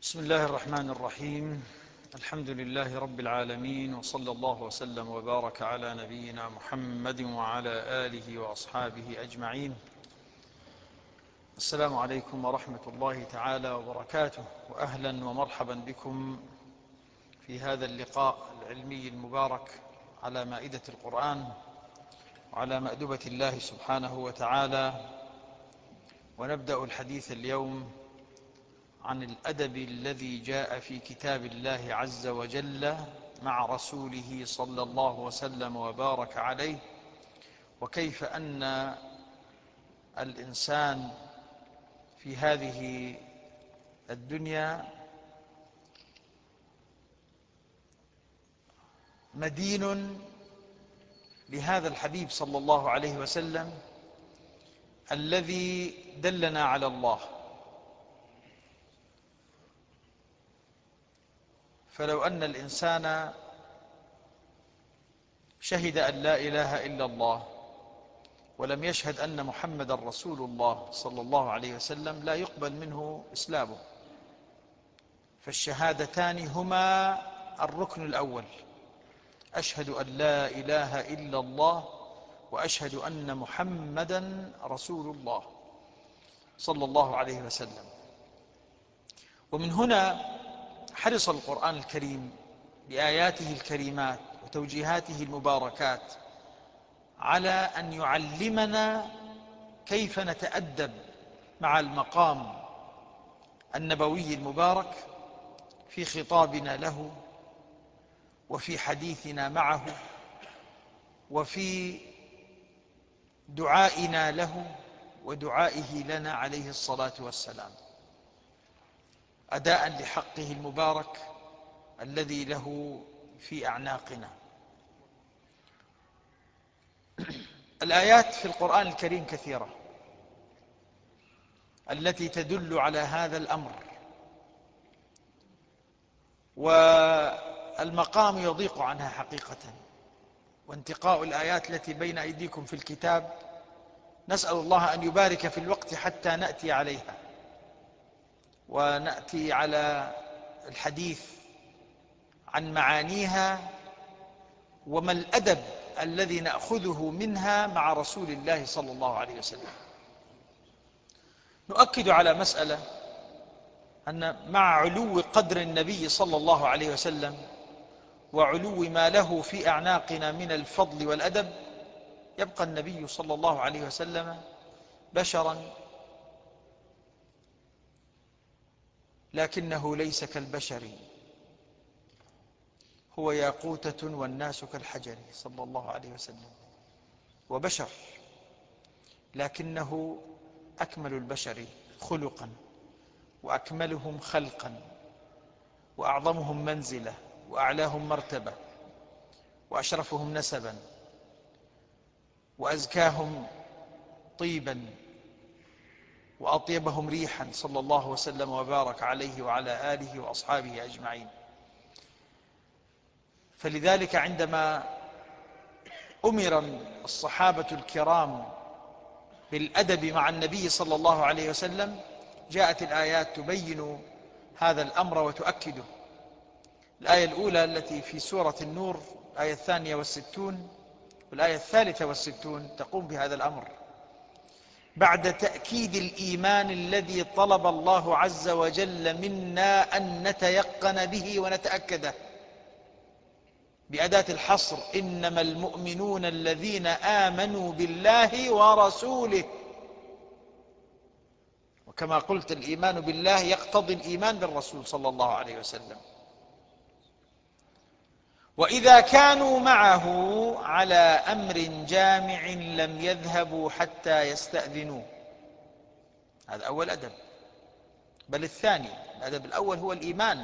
بسم الله الرحمن الرحيم. الحمد لله رب العالمين، وصلى الله وسلم وبارك على نبينا محمد وعلى آله وأصحابه أجمعين. السلام عليكم ورحمة الله تعالى وبركاته، وأهلا ومرحبا بكم في هذا اللقاء العلمي المبارك على مائدة القرآن وعلى مأدبة الله سبحانه وتعالى. ونبدأ الحديث اليوم عن الأدب الذي جاء في كتاب الله عز وجل مع رسوله صلى الله وسلم وبارك عليه، وكيف أن الإنسان في هذه الدنيا مدين لهذا الحبيب صلى الله عليه وسلم الذي دلنا على الله. فلو أن الإنسان شهد أن لا إله إلا الله ولم يشهد أن محمد رسول الله صلى الله عليه وسلم لا يقبل منه إسلامه. فالشهادتان هما الركن الأول: أشهد أن لا إله إلا الله وأشهد أن محمدا رسول الله صلى الله عليه وسلم. ومن هنا حرص القرآن الكريم بآياته الكريمات وتوجيهاته المباركات على أن يعلمنا كيف نتأدب مع المقام النبوي المبارك في خطابنا له، وفي حديثنا معه، وفي دعائنا له ودعائه لنا عليه الصلاة والسلام، أداء لحقه المبارك الذي له في أعناقنا. الآيات في القرآن الكريم كثيرة التي تدل على هذا الأمر، والمقام يضيق عنها حقيقة. وانتقاء الآيات التي بين أيديكم في الكتاب نسأل الله أن يبارك في الوقت حتى نأتي عليها ونأتي على الحديث عن معانيها وما الأدب الذي نأخذه منها مع رسول الله صلى الله عليه وسلم. نؤكد على مسألة: أن مع علو قدر النبي صلى الله عليه وسلم وعلو ما له في أعناقنا من الفضل والأدب، يبقى النبي صلى الله عليه وسلم بشرا، لكنه ليس كالبشر، هو ياقوتة والناس كالحجر صلى الله عليه وسلم. وبشر، لكنه أكمل البشر خلقا، وأكملهم خلقا، وأعظمهم منزلة، وأعلاهم مرتبة، وأشرفهم نسبا، وأزكاهم طيبا، وأطيبهم ريحا صلى الله وسلم وبارك عليه وعلى آله وأصحابه أجمعين. فلذلك عندما أمر الصحابة الكرام بالأدب مع النبي صلى الله عليه وسلم، جاءت الآيات تبين هذا الأمر وتؤكده. الآية الأولى التي في سورة النور، الآية 62 والآية 63، تقوم بهذا الأمر بعد تأكيد الإيمان الذي طلب الله عز وجل منا أن نتيقن به ونتأكده بأداة الحصر: إنما المؤمنون الذين آمنوا بالله ورسوله. وكما قلت، الإيمان بالله يقتضي الإيمان بالرسول صلى الله عليه وسلم. وإذا كانوا معه على أمر جامع لم يذهبوا حتى يستأذنوه. هذا أول أدب، بل الثاني. الأدب الأول هو الإيمان.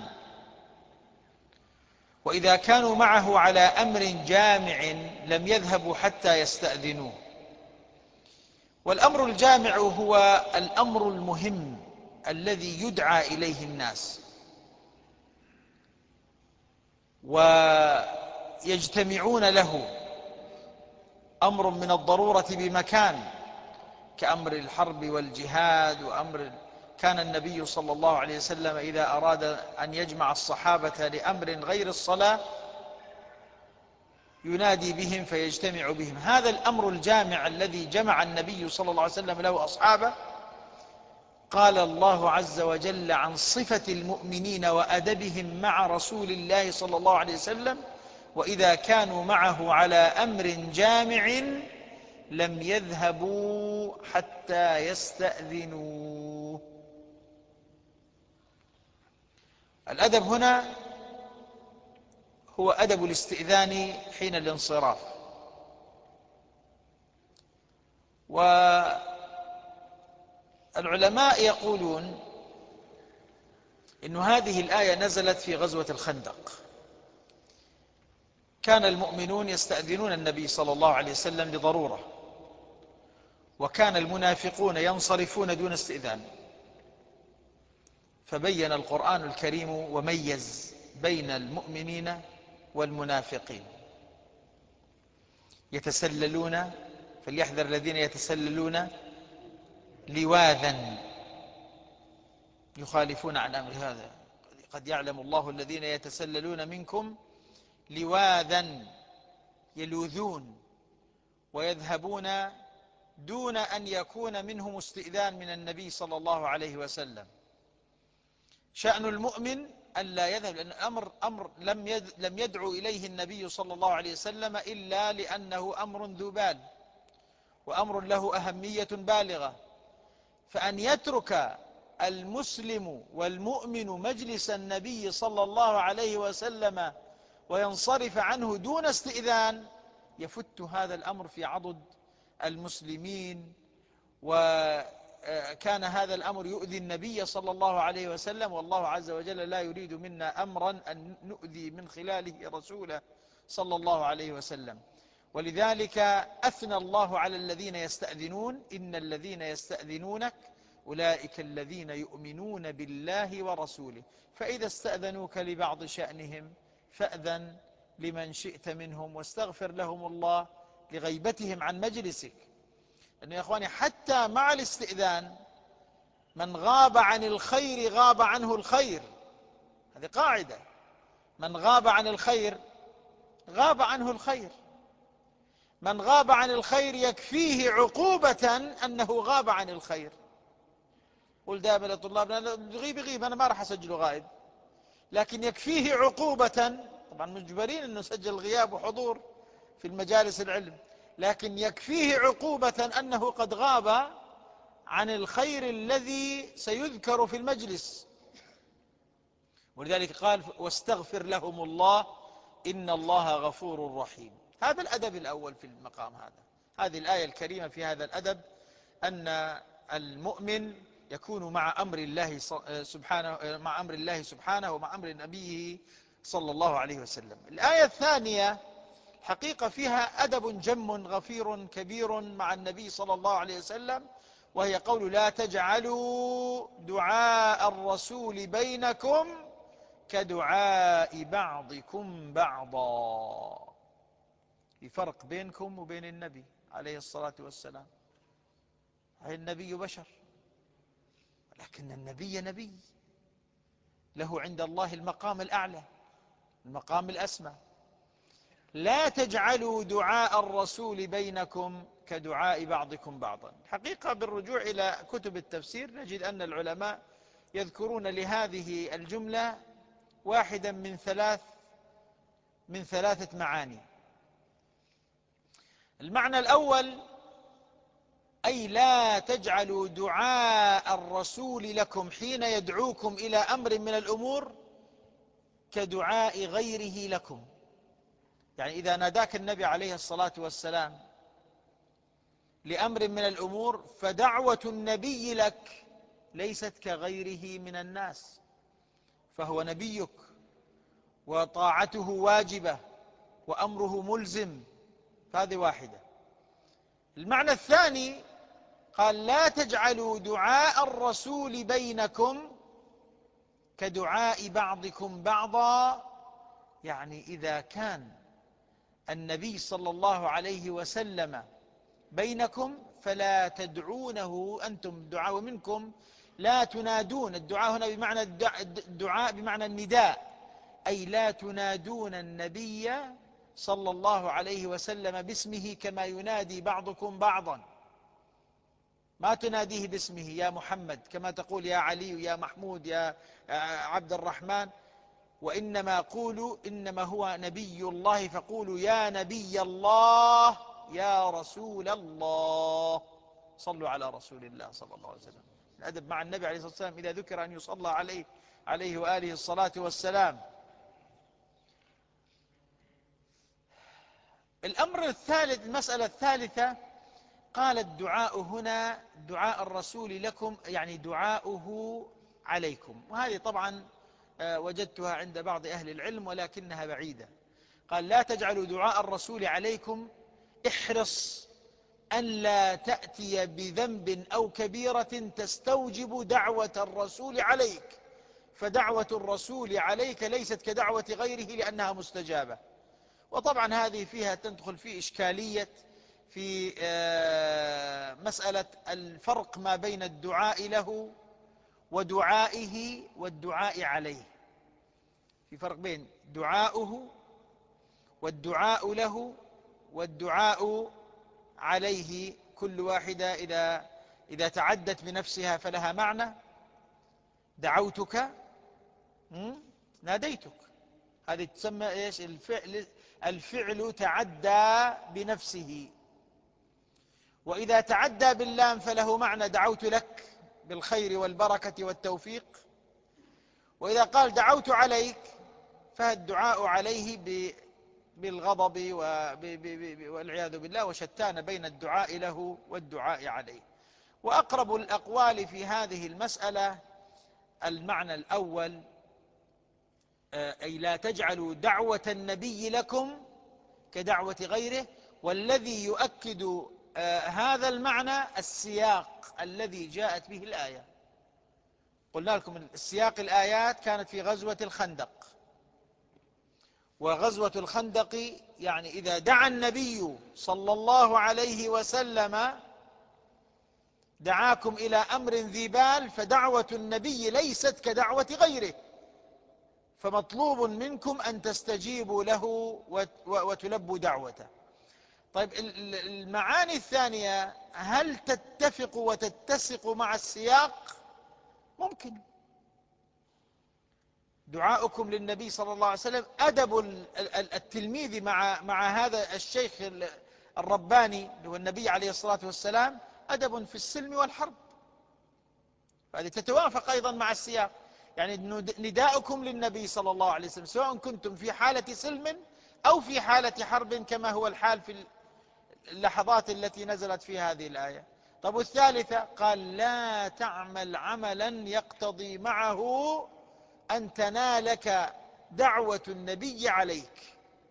وإذا كانوا معه على أمر جامع لم يذهبوا حتى يستأذنوه. والأمر الجامع هو الأمر المهم الذي يدعى إليه الناس ويجتمعون له، أمر من الضرورة بمكان، كأمر الحرب والجهاد، وأمر كان النبي صلى الله عليه وسلم إذا أراد أن يجمع الصحابة لأمر غير الصلاة ينادي بهم فيجتمع بهم. هذا الأمر الجامع الذي جمع النبي صلى الله عليه وسلم له أصحابه، قال الله عز وجل عن صفة المؤمنين وأدبهم مع رسول الله صلى الله عليه وسلم: وإذا كانوا معه على أمر جامع لم يذهبوا حتى يستأذنوه. الأدب هنا هو أدب الاستئذان حين الانصراف. والعلماء يقولون إن هذه الآية نزلت في غزوة الخندق. كان المؤمنون يستأذنون النبي صلى الله عليه وسلم لضرورة، وكان المنافقون ينصرفون دون استئذان، فبين القرآن الكريم وميز بين المؤمنين والمنافقين. يتسللون، فليحذر الذين يتسللون لواذا يخالفون عن أمر هذا، قد يعلم الله الذين يتسللون منكم لواذا يلوذون ويذهبون دون أن يكون منهم استئذان من النبي صلى الله عليه وسلم. شأن المؤمن ألا يذهب، لأن أمر لم يدعو إليه النبي صلى الله عليه وسلم إلا لأنه أمر ذو بال وأمر له أهمية بالغة. فأن يترك المسلم والمؤمن مجلس النبي صلى الله عليه وسلم وينصرف عنه دون استئذان يفت هذا الأمر في عضد المسلمين، وكان هذا الأمر يؤذي النبي صلى الله عليه وسلم، والله عز وجل لا يريد منا أمرا أن نؤذي من خلاله رسوله صلى الله عليه وسلم. ولذلك أثنى الله على الذين يستأذنون: إن الذين يستأذنونك أولئك الذين يؤمنون بالله ورسوله فإذا استأذنوك لبعض شأنهم فأذن لمن شئت منهم واستغفر لهم الله لغيبتهم عن مجلسك. لأنه يا أخواني حتى مع الاستئذان من غاب عن الخير غاب عنه الخير، هذه قاعدة، من غاب عن الخير غاب عنه الخير. من غاب عن الخير يكفيه عقوبة أنه غاب عن الخير. قل دائما لطلابنا: يغيب أنا ما راح أسجله غائب، لكن يكفيه عقوبة، طبعا مجبرين أنه نسجل الغياب وحضور في المجالس العلم، لكن يكفيه عقوبة أنه قد غاب عن الخير الذي سيذكر في المجلس. ولذلك قال: واستغفر لهم الله إن الله غفور رحيم. هذا الأدب الأول في المقام هذا. هذه الآية الكريمة في هذا الأدب أن المؤمن يكون مع أمر الله سبحانه ومع أمر نبيه صلى الله عليه وسلم. الآية الثانية حقيقة فيها أدب جم غفير كبير مع النبي صلى الله عليه وسلم، وهي قول: لا تجعلوا دعاء الرسول بينكم كدعاء بعضكم بعضا. في فرق بينكم وبين النبي عليه الصلاة والسلام. النبي بشر، لكن النبي نبي له عند الله المقام الأعلى، المقام الأسمى. لا تجعلوا دعاء الرسول بينكم كدعاء بعضكم بعضا. حقيقة بالرجوع إلى كتب التفسير نجد أن العلماء يذكرون لهذه الجملة واحدا من ثلاثة معاني. المعنى الأول: أي لا تجعلوا دعاء الرسول لكم حين يدعوكم إلى أمر من الأمور كدعاء غيره لكم. يعني إذا ناداك النبي عليه الصلاة والسلام لأمر من الأمور فدعوة النبي لك ليست كغيره من الناس، فهو نبيك وطاعته واجبة وأمره ملزم. فهذه واحدة. المعنى الثاني قال: لا تجعلوا دعاء الرسول بينكم كدعاء بعضكم بعضا. يعني إذا كان النبي صلى الله عليه وسلم بينكم فلا تدعونه أنتم دعاء منكم لا تنادون، الدعاء هنا بمعنى الدعاء بمعنى النداء، أي لا تنادون النبي صلى الله عليه وسلم باسمه كما ينادي بعضكم بعضا. ما تناديه باسمه يا محمد كما تقول يا علي يا محمود يا عبد الرحمن، وإنما قولوا إنما هو نبي الله فقولوا يا نبي الله يا رسول الله. صلوا على رسول الله صلى الله عليه وسلم. الأدب مع النبي عليه الصلاة والسلام إذا ذكر أن يصلى عليه وآله الصلاة والسلام. الأمر الثالث، المسألة الثالثة، قال الدعاء هنا دعاء الرسول لكم يعني دعاؤه عليكم، وهذه طبعا وجدتها عند بعض أهل العلم ولكنها بعيدة. قال لا تجعلوا دعاء الرسول عليكم، احرص أن لا تأتي بذنب أو كبيرة تستوجب دعوة الرسول عليك، فدعوة الرسول عليك ليست كدعوة غيره لأنها مستجابة. وطبعا هذه فيها تدخل في إشكالية في مسألة الفرق ما بين الدعاء له ودعائه والدعاء عليه. في فرق بين دعاؤه والدعاء له والدعاء عليه. كل واحدة إذا تعدت بنفسها فلها معنى. دعوتك، ناديتك، هذه تسمى إيش؟ الفعل تعدى بنفسه. وإذا تعدى باللام فله معنى دعوت لك بالخير والبركة والتوفيق. وإذا قال دعوت عليك فالدعاء عليه بالغضب والعياذ بالله، وشتان بين الدعاء له والدعاء عليه. وأقرب الأقوال في هذه المسألة المعنى الأول، أي لا تجعلوا دعوة النبي لكم كدعوة غيره. والذي يؤكد هذا المعنى السياق الذي جاءت به الآية. قلنا لكم السياق الآيات كانت في غزوة الخندق، وغزوة الخندق يعني إذا دعا النبي صلى الله عليه وسلم دعاكم إلى أمر ذي بال، فدعوة النبي ليست كدعوة غيره، فمطلوب منكم أن تستجيبوا له وتلبوا دعوته. طيب المعاني الثانية هل تتفق وتتسق مع السياق؟ ممكن. دعاؤكم للنبي صلى الله عليه وسلم، أدب التلميذ مع هذا الشيخ الرباني اللي هو النبي عليه الصلاة والسلام أدب في السلم والحرب، هذه تتوافق أيضا مع السياق. يعني نداؤكم للنبي صلى الله عليه وسلم سواء كنتم في حالة سلم أو في حالة حرب كما هو الحال في اللحظات التي نزلت في هذه الآية. طب والثالثة قال لا تعمل عملا يقتضي معه أن تنالك دعوة النبي عليك.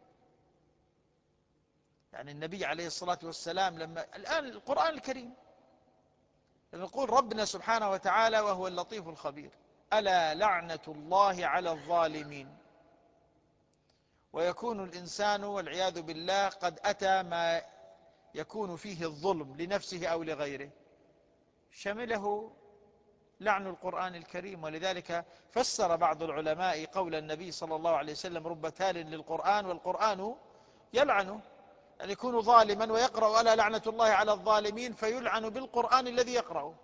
يعني النبي عليه الصلاة والسلام لما الآن القرآن الكريم نقول ربنا سبحانه وتعالى وهو اللطيف الخبير ألا لعنة الله على الظالمين، ويكون الإنسان والعياذ بالله قد أتى ما يكون فيه الظلم لنفسه أو لغيره شمله لعن القرآن الكريم. ولذلك فسر بعض العلماء قول النبي صلى الله عليه وسلم رب تال للقرآن والقرآن يلعنه، أن يكون ظالما ويقرأ ألا لعنة الله على الظالمين فيلعن بالقرآن الذي يقرأه.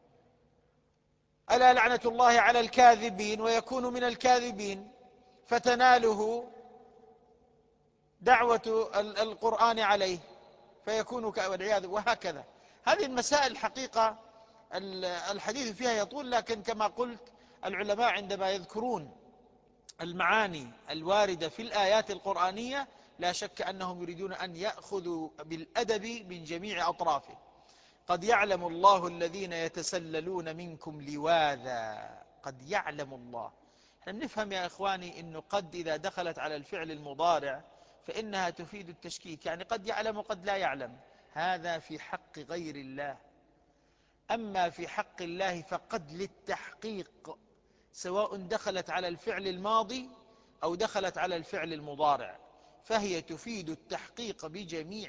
ألا لعنة الله على الكاذبين ويكون من الكاذبين فتناله دعوة القرآن عليه فيكون والعياذ. وهكذا هذه المسائل الحقيقة الحديث فيها يطول، لكن كما قلت العلماء عندما يذكرون المعاني الواردة في الآيات القرآنية لا شك أنهم يريدون أن يأخذوا بالأدب من جميع أطرافه. قد يعلم الله الذين يتسللون منكم لواذا، قد يعلم الله. احنا نفهم يا إخواني أنه قد إذا دخلت على الفعل المضارع فإنها تفيد التشكيك، يعني قد يعلم وقد لا يعلم، هذا في حق غير الله. أما في حق الله فقد للتحقيق، سواء دخلت على الفعل الماضي أو دخلت على الفعل المضارع، فهي تفيد التحقيق بجميع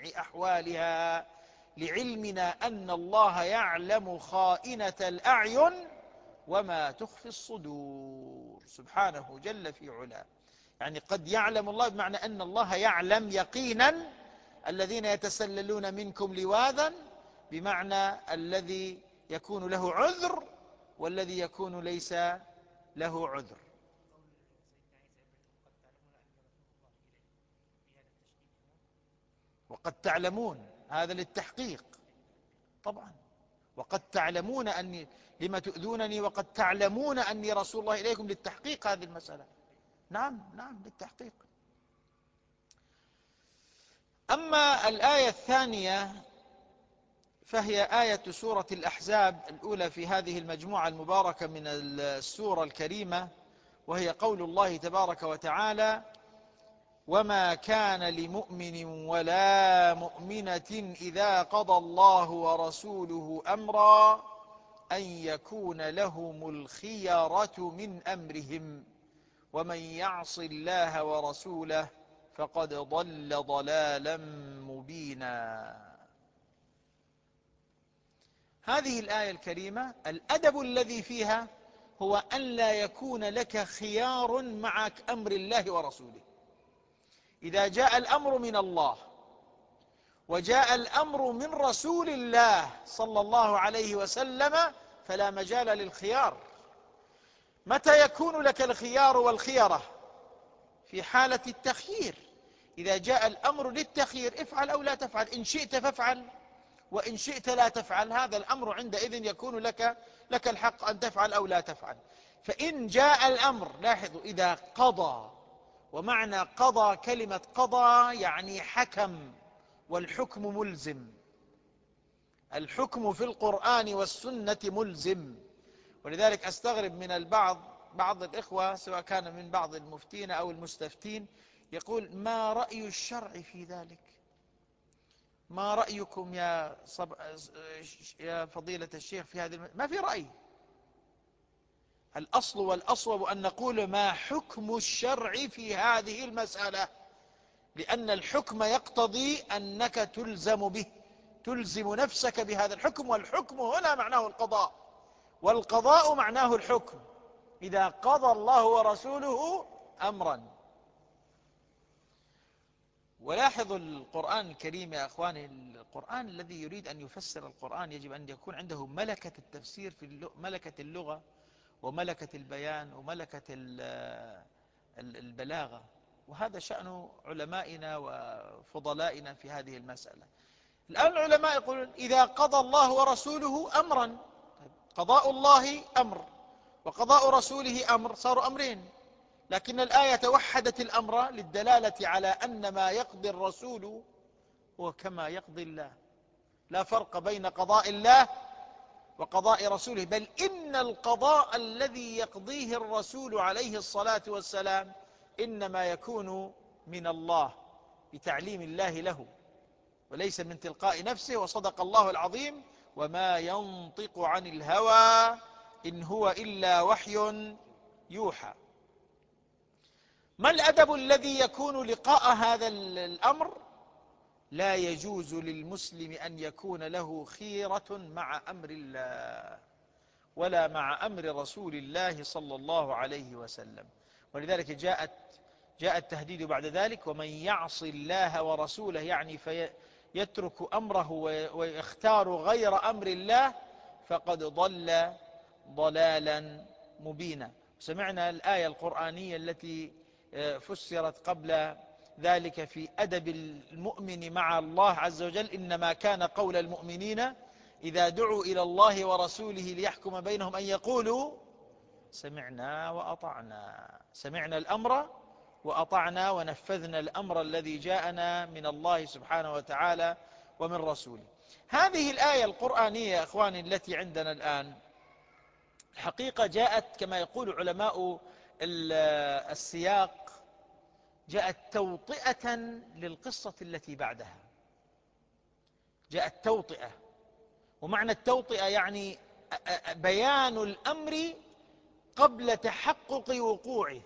أحوالها، لعلمنا أن الله يعلم خائنة الأعين وما تخفي الصدور سبحانه جل في علاه. يعني قد يعلم الله بمعنى أن الله يعلم يقينا الذين يتسللون منكم لواذا، بمعنى الذي يكون له عذر والذي يكون ليس له عذر. وقد تعلمون هذا للتحقيق طبعا، وقد تعلمون أني لما تؤذونني وقد تعلمون أني رسول الله إليكم، للتحقيق هذه المسألة. نعم نعم للتحقيق. أما الآية الثانية فهي آية سورة الأحزاب الأولى في هذه المجموعة المباركة من السورة الكريمة، وهي قول الله تبارك وتعالى: وما كان لمؤمن ولا مؤمنة إذا قضى الله ورسوله أمرا أن يكون لهم الخيرة من أمرهم ومن يعص الله ورسوله فقد ضل ضلالا مبينا. هذه الآية الكريمة الأدب الذي فيها هو أن لا يكون لك خيار مع أمر الله ورسوله. إذا جاء الأمر من الله وجاء الأمر من رسول الله صلى الله عليه وسلم فلا مجال للخيار. متى يكون لك الخيار والخيرة؟ في حالة التخيير. إذا جاء الأمر للتخيير افعل أو لا تفعل، إن شئت فافعل وإن شئت لا تفعل، هذا الأمر عندئذ يكون لك الحق أن تفعل أو لا تفعل. فإن جاء الأمر، لاحظوا، إذا قضى، ومعنى قضى كلمة قضى يعني حكم، والحكم ملزم. الحكم في القرآن والسنة ملزم. ولذلك أستغرب من بعض الإخوة سواء كان من بعض المفتين أو المستفتين يقول: ما رأي الشرع في ذلك؟ ما رأيكم يا فضيلة الشيخ في هذه ما في رأي. الأصل والأصوب أن نقول ما حكم الشرع في هذه المسألة، لأن الحكم يقتضي أنك تلزم به، تلزم نفسك بهذا الحكم، والحكم هنا معناه القضاء، والقضاء معناه الحكم. إذا قضى الله ورسوله أمرا. ولاحظوا القرآن الكريم يا أخواني، القرآن الذي يريد أن يفسر القرآن يجب أن يكون عنده ملكة التفسير، في ملكة اللغة وملكة البيان وملكة البلاغة، وهذا شأن علمائنا وفضلائنا في هذه المسألة. الآن العلماء يقولون: إذا قضى الله ورسوله أمرا، قضاء الله أمر وقضاء رسوله أمر، صاروا أمرين. لكن الآية وحدت الأمر للدلالة على أن ما يقضي الرسول هو كما يقضي الله، لا فرق بين قضاء الله وقضاء رسوله، بل إن القضاء الذي يقضيه الرسول عليه الصلاة والسلام إنما يكون من الله بتعليم الله له، وليس من تلقاء نفسه. وصدق الله العظيم: وما ينطق عن الهوى إن هو إلا وحي يوحى. ما الأدب الذي يكون لقاء هذا الأمر؟ لا يجوز للمسلم أن يكون له خيرة مع أمر الله ولا مع أمر رسول الله صلى الله عليه وسلم. ولذلك جاء التهديد بعد ذلك: ومن يعص الله ورسوله، يعني فيترك أمره ويختار غير أمر الله فقد ضل ضلالا مبينا. سمعنا الآية القرآنية التي فسرت قبل ذلك في أدب المؤمن مع الله عز وجل: إنما كان قول المؤمنين إذا دعوا إلى الله ورسوله ليحكم بينهم أن يقولوا سمعنا وأطعنا. سمعنا الأمر وأطعنا ونفذنا الأمر الذي جاءنا من الله سبحانه وتعالى ومن رسوله. هذه الآية القرآنية يا أخواني التي عندنا الآن الحقيقة جاءت كما يقول علماء السياق، جاءت توطئة للقصة التي بعدها. جاءت توطئة، ومعنى التوطئة يعني بيان الأمر قبل تحقق وقوعه.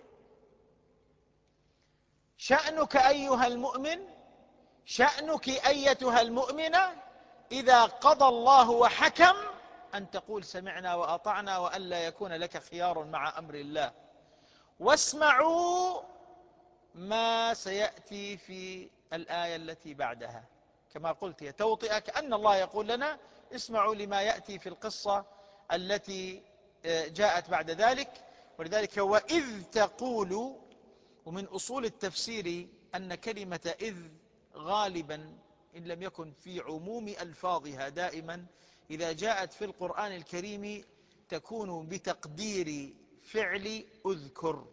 شأنك أيها المؤمن، شأنك أيتها المؤمنة، إذا قضى الله وحكم أن تقول سمعنا وأطعنا وأن لا يكون لك خيار مع أمر الله. واسمعوا ما سيأتي في الآية التي بعدها، كما قلت هي توطئة، كأن الله يقول لنا اسمعوا لما يأتي في القصة التي جاءت بعد ذلك. ولذلك وإذ تقول، ومن أصول التفسير أن كلمة إذ غالبا إن لم يكن في عموم ألفاظها دائما إذا جاءت في القرآن الكريم تكون بتقدير فعل أذكر.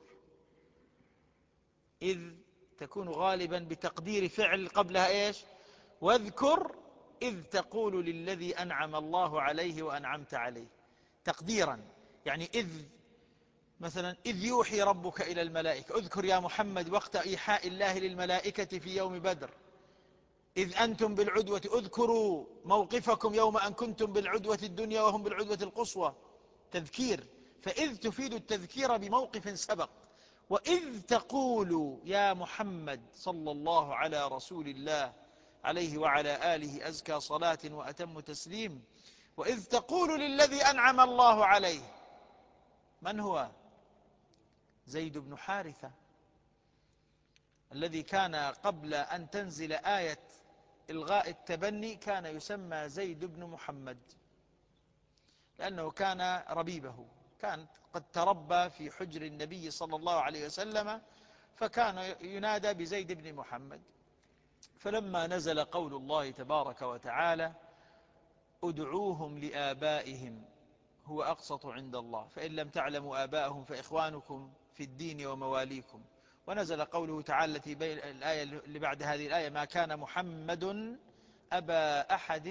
إذ تكون غالبا بتقدير فعل قبلها إيش؟ واذكر إذ تقول للذي أنعم الله عليه وأنعمت عليه، تقديرا. يعني إذ مثلا إذ يوحي ربك إلى الملائكة، اذكر يا محمد وقت إيحاء الله للملائكة في يوم بدر. إذ أنتم بالعدوة، اذكروا موقفكم يوم أن كنتم بالعدوة الدنيا وهم بالعدوة القصوى، تذكير. فإذ تفيد التذكير بموقف سبق. وإذ تقول يا محمد صلى الله على رسول الله عليه وعلى آله أزكى صلاة وأتم تسليم. وإذ تقول للذي أنعم الله عليه، من هو؟ زيد بن حارثة، الذي كان قبل أن تنزل آية إلغاء التبني كان يسمى زيد بن محمد، لأنه كان ربيبه، كان قد تربى في حجر النبي صلى الله عليه وسلم، فكان ينادى بزيد بن محمد. فلما نزل قول الله تبارك وتعالى ادعوهم لآبائهم هو أقسط عند الله فإن لم تعلموا آباءهم فإخوانكم في الدين ومواليكم. ونزل قوله تعالى التي بين الآية اللي بعد هذه الآية ما كان محمد أبا أحد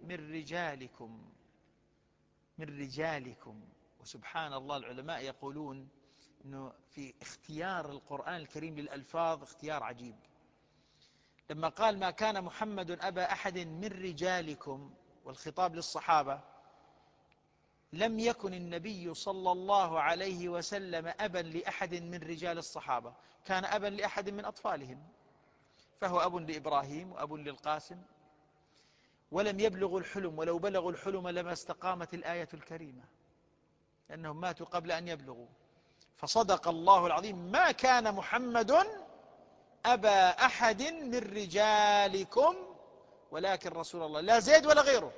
من رجالكم. وسبحان الله، العلماء يقولون أنه في اختيار القرآن الكريم للألفاظ اختيار عجيب. لما قال ما كان محمد أبا أحد من رجالكم والخطاب للصحابة، لم يكن النبي صلى الله عليه وسلم أبا لأحد من رجال الصحابة، كان أبا لأحد من أطفالهم، فهو أب لإبراهيم وأب للقاسم، ولم يبلغوا الحلم، ولو بلغوا الحلم لما استقامت الآية الكريمة، لأنهم ماتوا قبل أن يبلغوا. فصدق الله العظيم ما كان محمد أبا أحد من رجالكم ولكن رسول الله، لا زيد ولا غيره.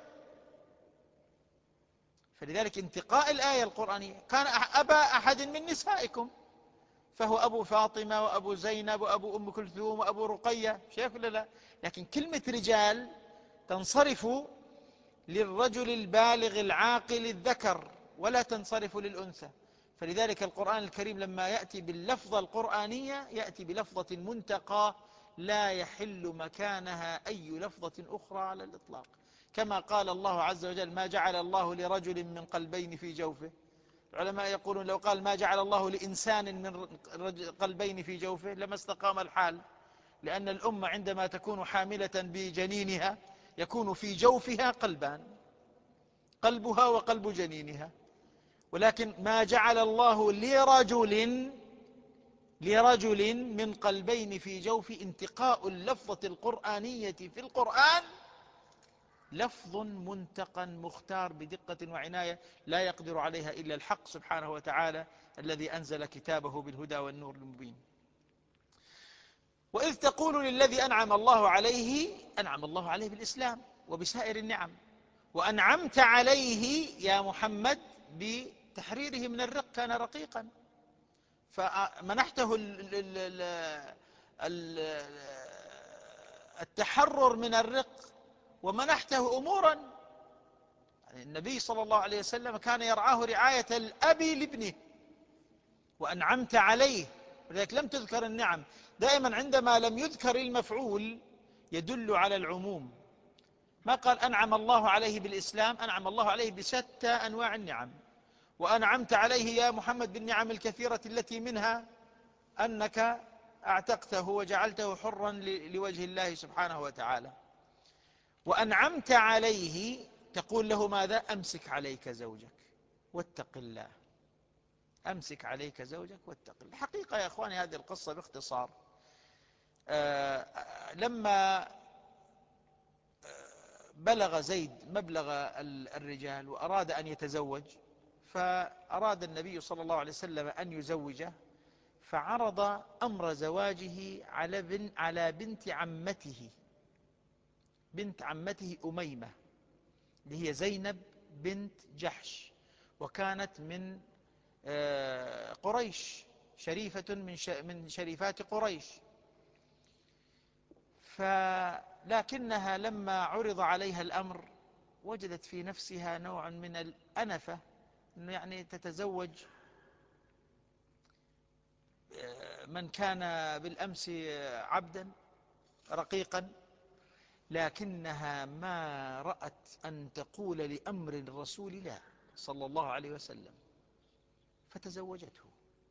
فلذلك انتقاء الآية القرآنية كان أبا أحد من نسائكم، فهو أبو فاطمة وأبو زينب وأبو أم كلثوم وأبو رقية، شايف ولا لا؟ لكن كلمة رجال تنصرف للرجل البالغ العاقل الذكر ولا تنصرف للأنثى. فلذلك القرآن الكريم لما يأتي باللفظة القرآنية يأتي بلفظة منتقى لا يحل مكانها أي لفظة أخرى على الإطلاق. كما قال الله عز وجل ما جعل الله لرجل من قلبين في جوفه. العلماء يقولون لو قال ما جعل الله لإنسان من قلبين في جوفه لما استقام الحال، لأن الأمة عندما تكون حاملة بجنينها يكون في جوفها قلبان، قلبها وقلب جنينها. ولكن ما جعل الله لرجل من قلبين في جوف، انتقاء اللفظة القرآنية في القرآن لفظ منتقى مختار بدقة وعناية لا يقدر عليها إلا الحق سبحانه وتعالى الذي أنزل كتابه بالهدى والنور المبين. وإذ تقول للذي أنعم الله عليه، أنعم الله عليه بالإسلام وبسائر النعم، وأنعمت عليه يا محمد بتحريره من الرق، كان رقيقا فمنحته التحرر من الرق ومنحته أمورا. يعني النبي صلى الله عليه وسلم كان يرعاه رعاية الأب لابنه، وأنعمت عليه، ولذلك لم تذكر النعم. دائما عندما لم يذكر المفعول يدل على العموم. ما قال أنعم الله عليه بالإسلام، أنعم الله عليه بشتى أنواع النعم. وأنعمت عليه يا محمد بالنعم الكثيرة التي منها أنك أعتقته وجعلته حرا لوجه الله سبحانه وتعالى. وأنعمت عليه تقول له ماذا؟ أمسك عليك زوجك واتق الله. أمسك عليك زوجك واتق الله. الحقيقة يا أخواني هذه القصة باختصار، لما بلغ زيد مبلغ الرجال وأراد أن يتزوج، فأراد النبي صلى الله عليه وسلم أن يزوجه، فعرض أمر زواجه على بنت عمته أميمة، اللي هي زينب بنت جحش، وكانت من قريش، شريفة من شريفات قريش. لكنها لما عرض عليها الأمر وجدت في نفسها نوع من الأنفة، يعني تتزوج من كان بالأمس عبدا رقيقا، لكنها ما رأت أن تقول لأمر الرسول لا صلى الله عليه وسلم، فتزوجته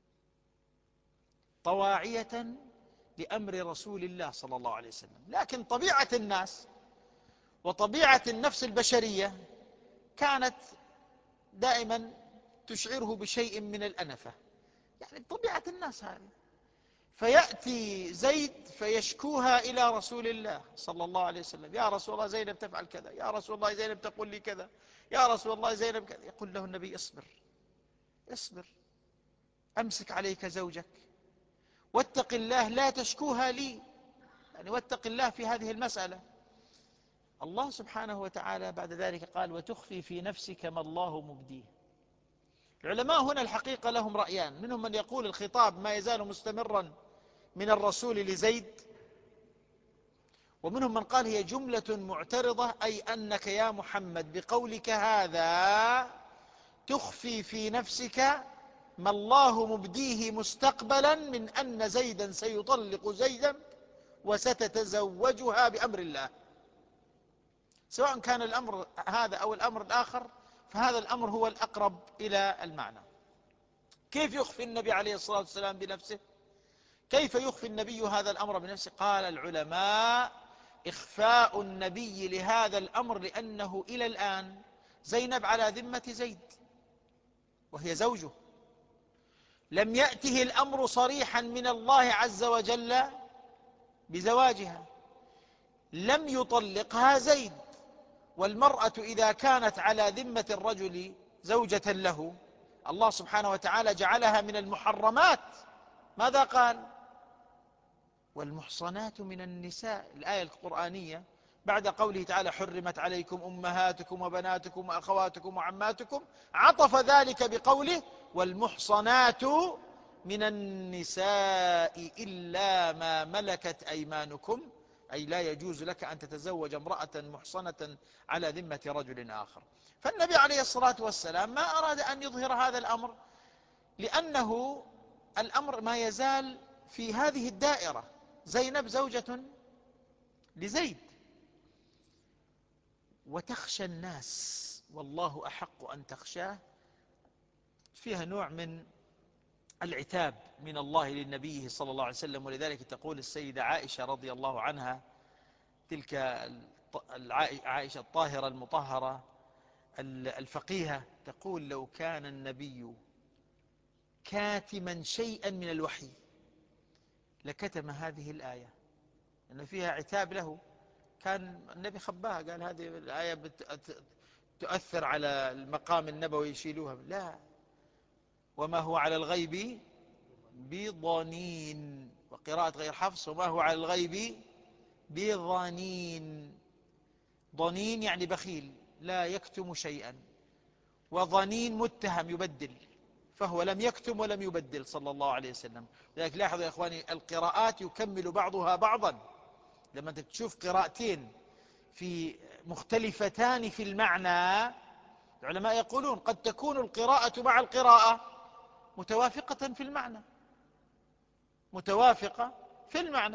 طواعية لأمر رسول الله صلى الله عليه وسلم. لكن طبيعة الناس وطبيعة النفس البشرية كانت دائما تشعره بشيء من الأنفة، يعني طبيعة الناس هذه. فيأتي زيد فيشكوها إلى رسول الله صلى الله عليه وسلم: يا رسول الله زينب تفعل كذا، يا رسول الله زينب تقول لي كذا، يا رسول الله زينب كذا. يقول له النبي: اصبر، أمسك عليك زوجك، واتق الله لا تشكوها لي، يعني واتق الله في هذه المسألة. الله سبحانه وتعالى بعد ذلك قال: وتخفي في نفسك ما الله مبديه. العلماء هنا الحقيقة لهم رأيان، منهم من يقول الخطاب ما يزال مستمرا من الرسول لزيد، ومنهم من قال هي جملة معترضة، أي أنك يا محمد بقولك هذا تخفي في نفسك ما الله مبديه مستقبلا من أن زيدا سيطلق زيدا وستتزوجها بأمر الله. سواء كان الأمر هذا أو الأمر الآخر، فهذا الأمر هو الأقرب إلى المعنى. كيف يخفي النبي عليه الصلاة والسلام بنفسه؟ كيف يخفي النبي هذا الأمر بنفسه؟ قال العلماء: إخفاء النبي لهذا الأمر لأنه إلى الآن زينب على ذمة زيد وهي زوجه، لم يأته الأمر صريحا من الله عز وجل بزواجها، لم يطلقها زيد. والمرأة إذا كانت على ذمة الرجل زوجة له، الله سبحانه وتعالى جعلها من المحرمات. ماذا قال؟ والمحصنات من النساء، الآية القرآنية، بعد قوله تعالى: حرمت عليكم أمهاتكم وبناتكم وأخواتكم وعماتكم، عطف ذلك بقوله: والمحصنات من النساء إلا ما ملكت أيمانكم، أي لا يجوز لك أن تتزوج امرأة محصنة على ذمة رجل آخر. فالنبي عليه الصلاة والسلام ما أراد أن يظهر هذا الأمر، لأنه الأمر ما يزال في هذه الدائرة. زينب زوجة لزيد، وتخشى الناس والله أحق أن تخشاه، فيها نوع من العتاب من الله للنبي صلى الله عليه وسلم. ولذلك تقول السيدة عائشة رضي الله عنها، تلك عائشة الطاهرة المطهرة الفقيهة، تقول: لو كان النبي كاتما شيئا من الوحي لكتم هذه الآية، أن فيها عتاب له. كان النبي خباها، قال هذه الآية تؤثر على المقام النبوي، يشيلوها. لا، وما هو على الغيب بضنين، وقراءة غير حفص: وما هو على الغيب بضنين. ضنين يعني بخيل لا يكتم شيئا، وضنين متهم يبدل، فهو لم يكتم ولم يبدل صلى الله عليه وسلم. لذلك لاحظوا يا إخواني، القراءات يكمل بعضها بعضا. لما أنت تشوف قراءتين في مختلفتان في المعنى، العلماء يقولون قد تكون القراءة مع القراءة متوافقة في المعنى، متوافقة في المعنى.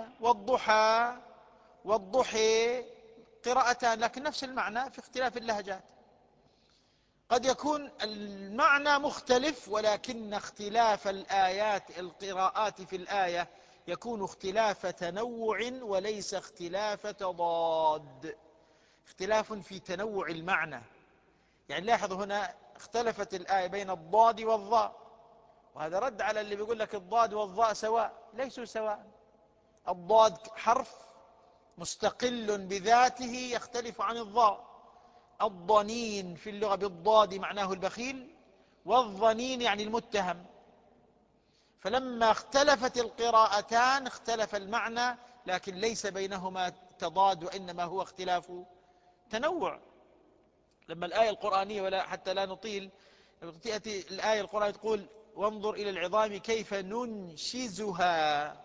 والضحى قراءتان لكن نفس المعنى في اختلاف اللهجات. قد يكون المعنى مختلف، ولكن اختلاف القراءات في الآية يكون اختلاف تنوع وليس اختلاف تضاد، اختلاف في تنوع المعنى. يعني لاحظوا هنا اختلفت الآية بين الضاد والضاء، وهذا رد على اللي بيقول لك الضاد والضاء سواء. ليسوا سواء. الضاد حرف مستقل بذاته يختلف عن الضاء. الضنين في اللغة بالضاد معناه البخيل، والظنين يعني المتهم. فلما اختلفت القراءتان اختلف المعنى، لكن ليس بينهما تضاد، وإنما هو اختلاف تنوع. لما الآية القرآنية، ولا حتى لا نطيل، تأتي الآية القرآنية تقول: وانظر إلى العظام كيف ننشزها،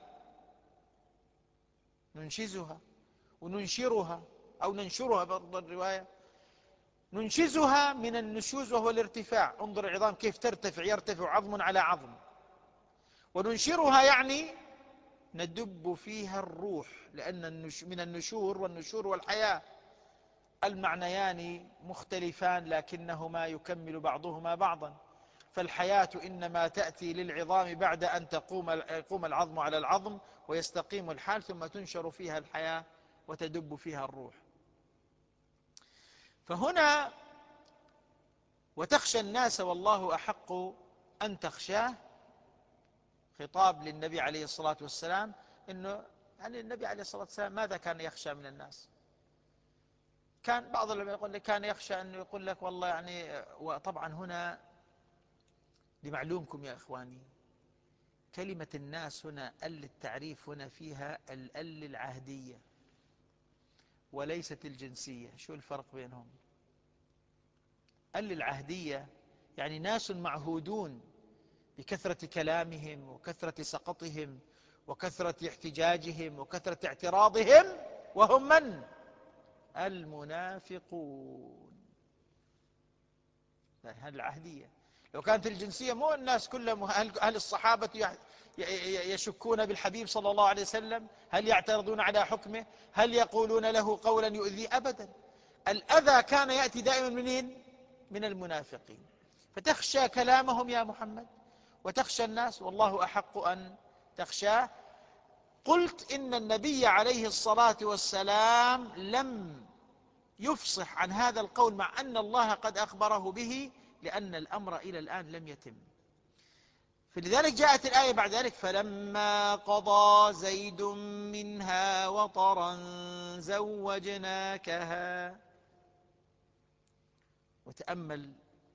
ننشزها وننشرها أو ننشرها بعض الرواية. ننشزها من النشوز وهو الارتفاع. انظر العظام كيف ترتفع، يرتفع عظم على عظم. وننشرها يعني ندب فيها الروح، لأن من النشور، والنشور والحياة المعنيان مختلفان لكنهما يكمل بعضهما بعضا. فالحياة إنما تأتي للعظام بعد أن يقوم العظم على العظم ويستقيم الحال، ثم تنشر فيها الحياة وتدب فيها الروح. فهنا وتخشى الناس والله أحق أن تخشاه، خطاب للنبي عليه الصلاة والسلام. إنه يعني النبي عليه الصلاة والسلام ماذا كان يخشى من الناس؟ كان بعض العلماء يقول لك كان يخشى أنه يقول لك والله يعني. وطبعا هنا لمعلومكم يا إخواني، كلمة الناس هنا التعريف هنا فيها العهدية وليست الجنسية. شو الفرق بينهم؟ العهدية يعني ناس معهودون بكثرة كلامهم وكثرة سقطهم وكثرة احتجاجهم وكثرة اعتراضهم، وهم من؟ المنافقون. هذه العهدية. لو كانت الجنسية مو الناس كلهم، هل الصحابة يشكون بالحبيب صلى الله عليه وسلم؟ هل يعترضون على حكمه؟ هل يقولون له قولا يؤذي؟ أبدا. الأذى كان يأتي دائما منين؟ من المنافقين. فتخشى كلامهم يا محمد وتخشى الناس، والله أحق أن تخشاه. قلت إن النبي عليه الصلاة والسلام لم يفصح عن هذا القول مع أن الله قد أخبره به، لأن الأمر إلى الآن لم يتم. فلذلك جاءت الآية بعد ذلك: فلما قضى زيد منها وطرا زوجناكها. وتأمل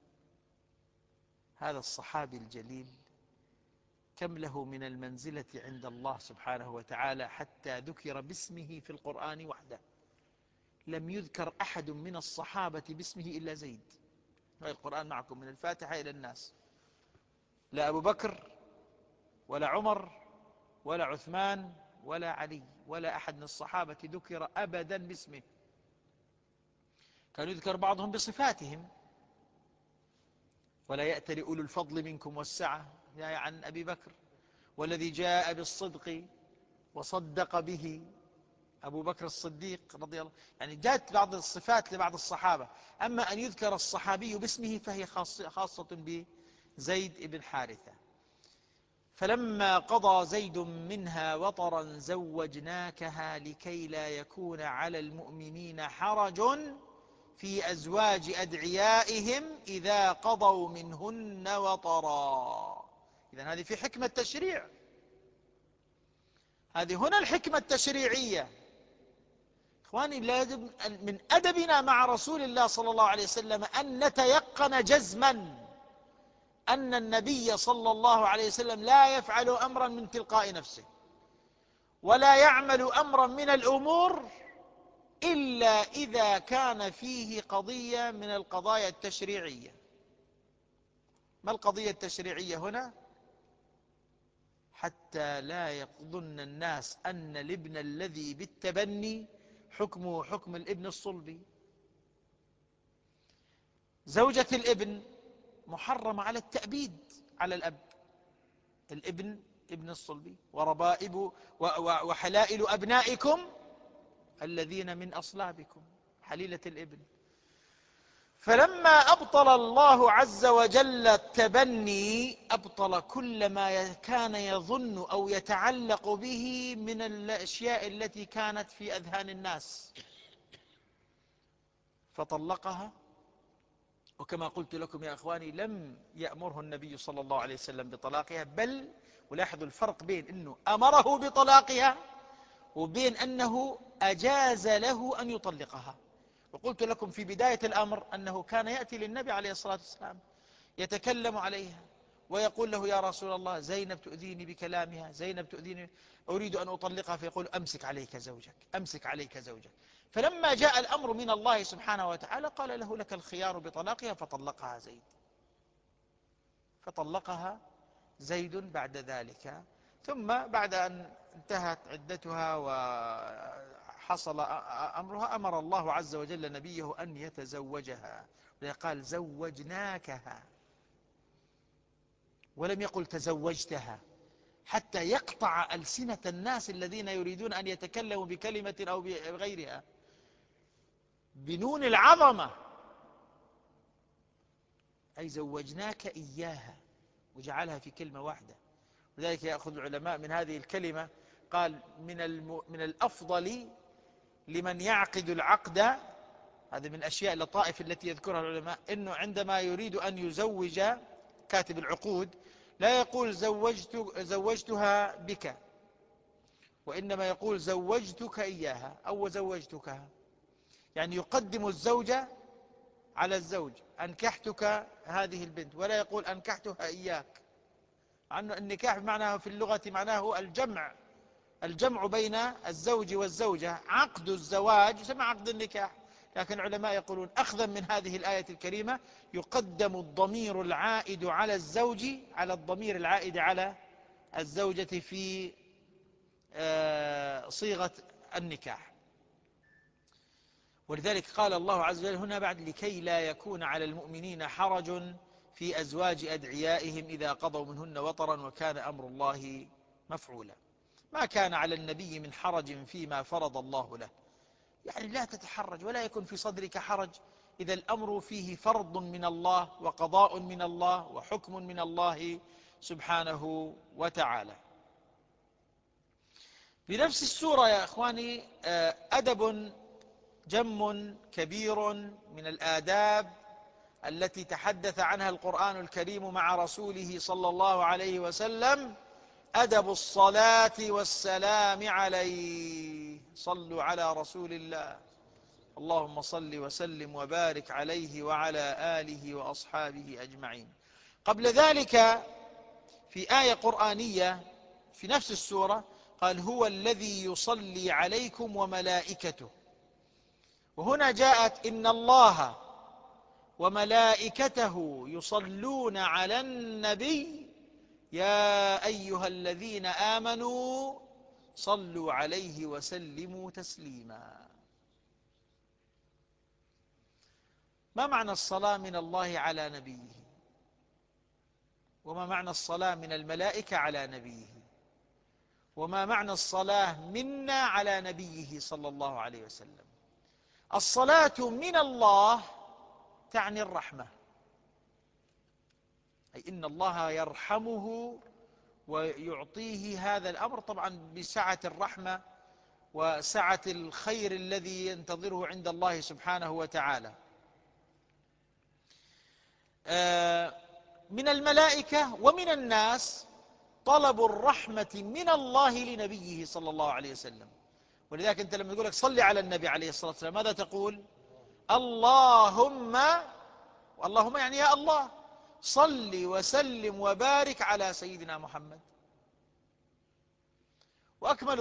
هذا الصحابي الجليل كم له من المنزلة عند الله سبحانه وتعالى، حتى ذكر باسمه في القرآن وحده. لم يذكر أحد من الصحابة باسمه إلا زيد. القرآن معكم من الفاتحة إلى الناس. لا أبو بكر ولا عمر ولا عثمان ولا علي ولا أحد من الصحابة ذكر أبدا باسمه. كان يذكر بعضهم بصفاتهم: ولا يأتل أولو الفضل منكم والسعة، يعني عن أبي بكر. والذي جاء بالصدق وصدق به أبو بكر الصديق رضي الله. يعني جاءت بعض الصفات لبعض الصحابة. أما أن يذكر الصحابي باسمه فهي خاصة بزيد بن حارثة. فلما قضى زيد منها وطرا زوجناكها لكي لا يكون على المؤمنين حرج في أزواج أدعيائهم إذا قضوا منهن وطرا. إذن هذه في حكمة تشريع، هذه هنا الحكمة التشريعية. إخواني، لازم من أدبنا مع رسول الله صلى الله عليه وسلم أن نتيقن جزما أن النبي صلى الله عليه وسلم لا يفعل أمرا من تلقاء نفسه، ولا يعمل أمرا من الأمور إلا إذا كان فيه قضية من القضايا التشريعية. ما القضية التشريعية هنا؟ حتى لا يظن الناس أن الابن الذي بالتبني حكمه حكم الابن الصلبي. زوجة الابن محرم على التأبيد على الأب. الابن ابن الصلبي: وربائب وحلائل أبنائكم الذين من أصلابكم، حليلة الابن. فلما أبطل الله عز وجل التبني أبطل كل ما كان يظن أو يتعلق به من الأشياء التي كانت في أذهان الناس، فطلقها. وكما قلت لكم يا أخواني، لم يأمره النبي صلى الله عليه وسلم بطلاقها، بل ولاحظوا الفرق بين أنه أمره بطلاقها وبين أنه أجاز له أن يطلقها. وقلت لكم في بداية الأمر أنه كان يأتي للنبي عليه الصلاة والسلام يتكلم عليها ويقول له: يا رسول الله، زينب تؤذيني بكلامها، زينب تؤذيني، أريد أن أطلقها. فيقول: أمسك عليك زوجك، أمسك عليك زوجك. فلما جاء الأمر من الله سبحانه وتعالى قال له: لك الخيار بطلاقها. فطلقها زيد، فطلقها زيد بعد ذلك. ثم بعد أن انتهت عدتها وحصل أمرها، أمر الله عز وجل نبيه أن يتزوجها، قال: زوجناكها، ولم يقل تزوجتها، حتى يقطع ألسنة الناس الذين يريدون أن يتكلموا بكلمة أو بغيرها بنون العظمة، أي زوجناك إياها، وجعلها في كلمة واحدة. لذلك يأخذ العلماء من هذه الكلمة، قال: من الأفضل لمن يعقد العقد، هذا من أشياء اللطائف التي يذكرها العلماء، أنه عندما يريد أن يزوج كاتب العقود لا يقول زوجتها بك، وإنما يقول زوجتك إياها أو زوجتكها، يعني يقدم الزوجة على الزوج. أنكحتك هذه البنت، ولا يقول أنكحتها إياك، عنه النكاح معناه في اللغة معناه الجمع بين الزوج والزوجة. عقد الزواج يسمى عقد النكاح، لكن العلماء يقولون أخذا من هذه الآية الكريمة يقدم الضمير العائد على الزوج على الضمير العائد على الزوجة في صيغة النكاح. ولذلك قال الله عز وجل هنا بعد: لكي لا يكون على المؤمنين حرج في أزواج أدعيائهم إذا قضوا منهن وطرا وكان أمر الله مفعولا. ما كان على النبي من حرج فيما فرض الله له، يعني لا تتحرج ولا يكن في صدرك حرج إذا الأمر فيه فرض من الله وقضاء من الله وحكم من الله سبحانه وتعالى. بنفس السورة يا إخواني أدب جم كبير من الآداب التي تحدث عنها القرآن الكريم مع رسوله صلى الله عليه وسلم، أدب الصلاة والسلام عليه. صلوا على رسول الله، اللهم صل وسلم وبارك عليه وعلى آله وأصحابه أجمعين. قبل ذلك في آية قرآنية في نفس السورة قال: هو الذي يصلي عليكم وملائكته. وهنا جاءت: إن الله وملائكته يصلون على النبي يا أيها الذين آمنوا صلوا عليه وسلموا تسليما. ما معنى الصلاة من الله على نبيه؟ وما معنى الصلاة من الملائكة على نبيه؟ وما معنى الصلاة منا على نبيه صلى الله عليه وسلم؟ الصلاة من الله تعني الرحمة، أي إن الله يرحمه ويعطيه هذا الأمر، طبعا بسعة الرحمة وسعة الخير الذي ينتظره عند الله سبحانه وتعالى. من الملائكة ومن الناس طلب الرحمة من الله لنبيه صلى الله عليه وسلم. ولذلك أنت لما يقول لك صلي على النبي عليه الصلاة والسلام ماذا تقول؟ اللهم، واللهم يعني يا الله، صل وسلم وبارك على سيدنا محمد. وأكمل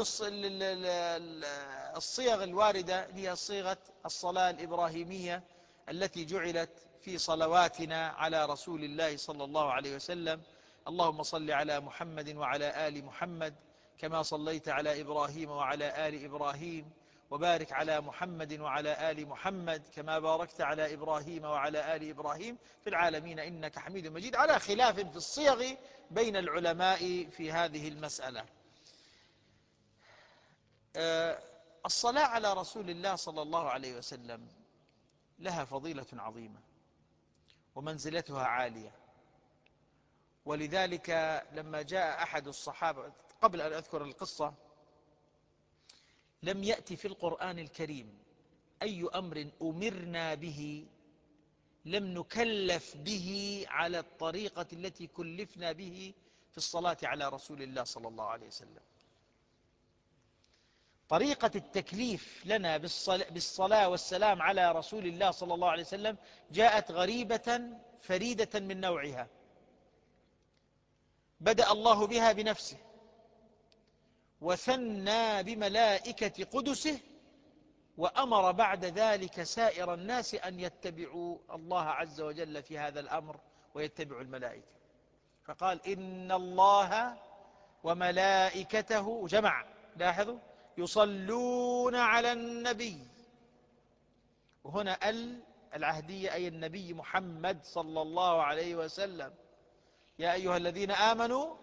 الصيغ الواردة هي صيغة الصلاة الإبراهيمية التي جعلت في صلواتنا على رسول الله صلى الله عليه وسلم: اللهم صل على محمد وعلى آل محمد كما صليت على إبراهيم وعلى آل إبراهيم، وبارك على محمد وعلى آل محمد كما باركت على إبراهيم وعلى آل إبراهيم في العالمين إنك حميد مجيد، على خلاف في الصيغ بين العلماء في هذه المسألة. الصلاة على رسول الله صلى الله عليه وسلم لها فضيلة عظيمة ومنزلتها عالية. ولذلك لما جاء أحد الصحابة، قبل أن أذكر القصة، لم يأتي في القرآن الكريم أي أمر أمرنا به لم نكلف به على الطريقة التي كلفنا به في الصلاة على رسول الله صلى الله عليه وسلم. طريقة التكليف لنا بالصلاة والسلام على رسول الله صلى الله عليه وسلم جاءت غريبة فريدة من نوعها. بدأ الله بها بنفسه، وثنى بملائكة قدسه، وأمر بعد ذلك سائر الناس أن يتبعوا الله عز وجل في هذا الأمر ويتبعوا الملائكة. فقال إن الله وملائكته جمع، لاحظوا، يصلون على النبي. وهنا العهدية أي النبي محمد صلى الله عليه وسلم. يا أيها الذين آمنوا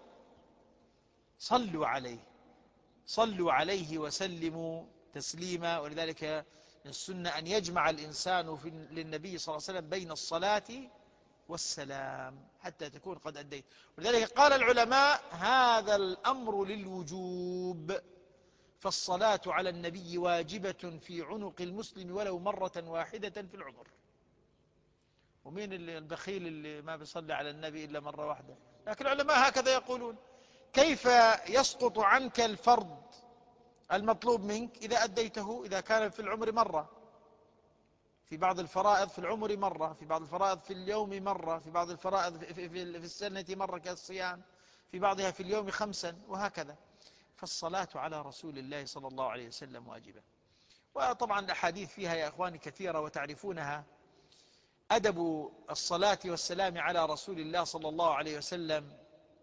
صلوا عليه وسلموا تسليما. ولذلك من السنة أن يجمع الإنسان للنبي صلى الله عليه وسلم بين الصلاة والسلام حتى تكون قد أديت. ولذلك قال العلماء هذا الأمر للوجوب، فالصلاة على النبي واجبة في عنق المسلم ولو مرة واحدة في العمر. ومين البخيل اللي ما بيصلي على النبي إلا مرة واحدة؟ لكن العلماء هكذا يقولون. كيف يسقط عنك الفرض المطلوب منك إذا أديته، إذا كان في العمر مرة، في بعض الفرائض في العمر مرة، في بعض الفرائض في اليوم مرة، في بعض الفرائض في السنة مرة كالصيام، في بعضها في اليوم 5، وهكذا. فالصلاة على رسول الله صلى الله عليه وسلم واجبة. وطبعا الأحاديث فيها يا أخواني كثيرة وتعرفونها. أدب الصلاة والسلام على رسول الله صلى الله عليه وسلم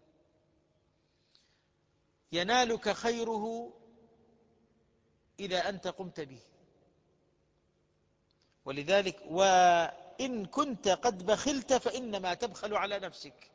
ينالك خيره إذا أنت قمت به. ولذلك وإن كنت قد بخلت فإنما تبخل على نفسك.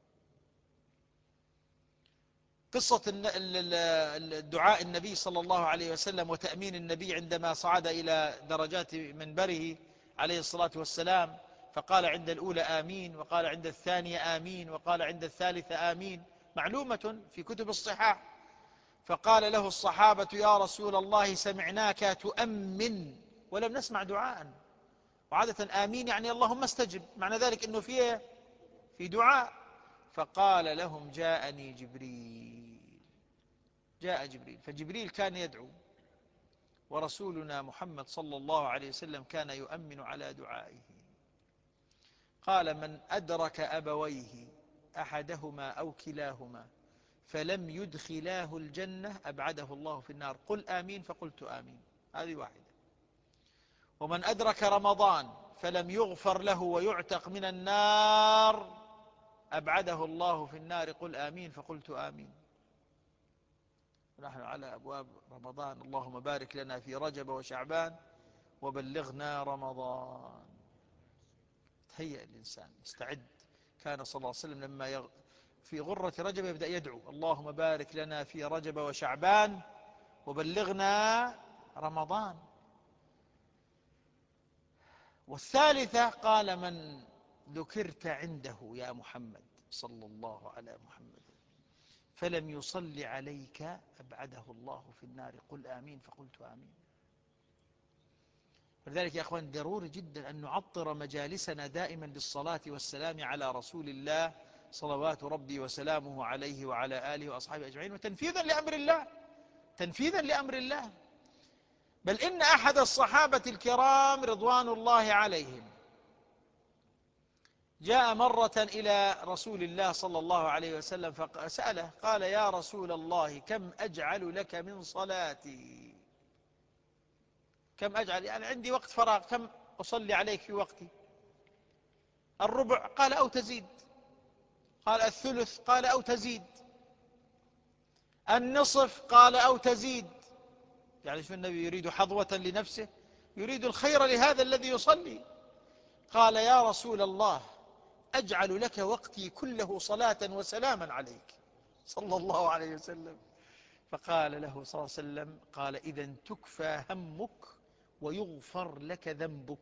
قصة الدعاء النبي صلى الله عليه وسلم وتأمين النبي عندما صعد إلى درجات منبره عليه الصلاة والسلام، فقال عند الأولى آمين، وقال عند الثانية آمين، وقال عند الثالثة آمين، معلومة في كتب الصحاح. فقال له الصحابة يا رسول الله سمعناك تؤمن ولم نسمع دعاء. وعادة آمين يعني اللهم استجب، معنى ذلك أنه في دعاء. فقال لهم جاءني جبريل. جاء جبريل، فجبريل كان يدعو، ورسولنا محمد صلى الله عليه وسلم كان يؤمن على دعائه. قال من أدرك أبويه أحدهما أو كلاهما فلم يدخلاه الجنة أبعده الله في النار. قل آمين، فقلت آمين. هذه واحدة. ومن أدرك رمضان فلم يغفر له ويعتق من النار أبعده الله في النار. قل آمين، فقلت آمين. ونحن على أبواب رمضان، اللهم بارك لنا في رجب وشعبان وبلغنا رمضان. تهيأ الإنسان، استعد. كان صلى الله عليه وسلم لما في غرة رجب يبدأ يدعو اللهم بارك لنا في رجب وشعبان وبلغنا رمضان. والثالثة قال من ذكرت عنده يا محمد صلى الله على محمد فلم يصل عليك أبعده الله في النار. قل آمين، فقلت آمين. ولذلك يا أخوان ضروري جدا أن نعطر مجالسنا دائما بالصلاة والسلام على رسول الله صلوات ربي وسلامه عليه وعلى آله وأصحابه أجمعين، وتنفيذا لأمر الله، تنفيذا لأمر الله. بل إن أحد الصحابة الكرام رضوان الله عليهم جاء مرة إلى رسول الله صلى الله عليه وسلم فسأله، قال يا رسول الله كم أجعل لك من صلاتي؟ كم أجعل، يعني عندي وقت فراغ، كم أصلي عليك في وقتي؟ الربع؟ قال أو تزيد. قال الثلث؟ قال أو تزيد. النصف؟ قال أو تزيد. يعني شو النبي يريد حظوة لنفسه؟ يريد الخير لهذا الذي يصلي. قال يا رسول الله أجعل لك وقتي كله صلاة وسلاما عليك صلى الله عليه وسلم. فقال له صلى الله عليه وسلم قال إذن تكفى همك ويغفر لك ذنبك.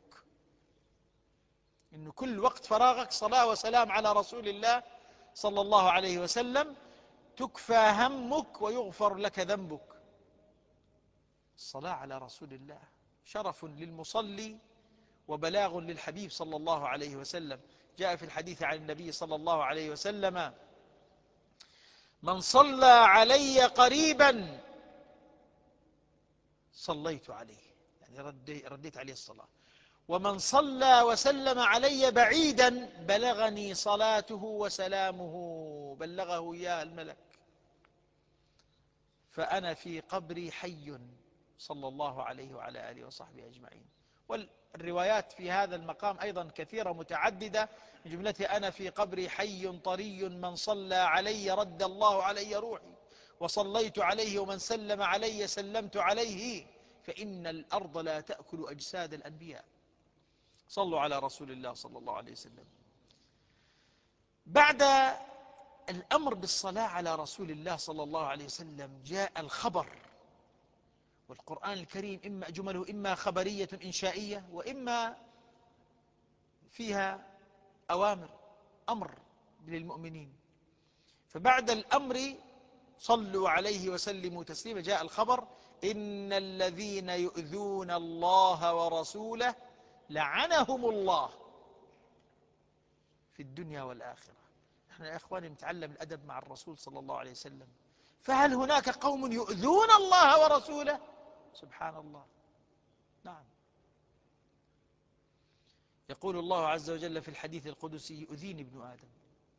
إنه كل وقت فراغك صلاة وسلام على رسول الله صلى الله عليه وسلم، تكفى همك ويغفر لك ذنبك. الصلاة على رسول الله شرف للمصلي وبلاغ للحبيب صلى الله عليه وسلم. جاء في الحديث عن النبي صلى الله عليه وسلم من صلى علي قريبا صليت عليه، يعني رديت عليه الصلاة. ومن صلى وسلم علي بعيدا بلغني صلاته وسلامه، بلغه إياه الملك، فأنا في قبري حي، صلى الله عليه وعلى آله وصحبه أجمعين. والروايات في هذا المقام أيضا كثيرة متعددة، من جملتها: أنا في قبري حي طري، من صلى علي رد الله علي روحي، وصليت عليه، ومن سلم علي سلمت عليه، فإن الأرض لا تأكل أجساد الأنبياء. صلوا على رسول الله صلى الله عليه وسلم. بعد الأمر بالصلاة على رسول الله صلى الله عليه وسلم جاء الخبر. والقرآن الكريم إما جمله إما خبرية إنشائية، وإما فيها أوامر، أمر للمؤمنين. فبعد الأمر صلوا عليه وسلموا تسليما جاء الخبر: إن الذين يؤذون الله ورسوله لعنهم الله في الدنيا والآخرة. نحن يا إخواني نتعلم الأدب مع الرسول صلى الله عليه وسلم، فهل هناك قوم يؤذون الله ورسوله؟ سبحان الله. نعم، يقول الله عز وجل في الحديث القدسي: يؤذيني ابن آدم،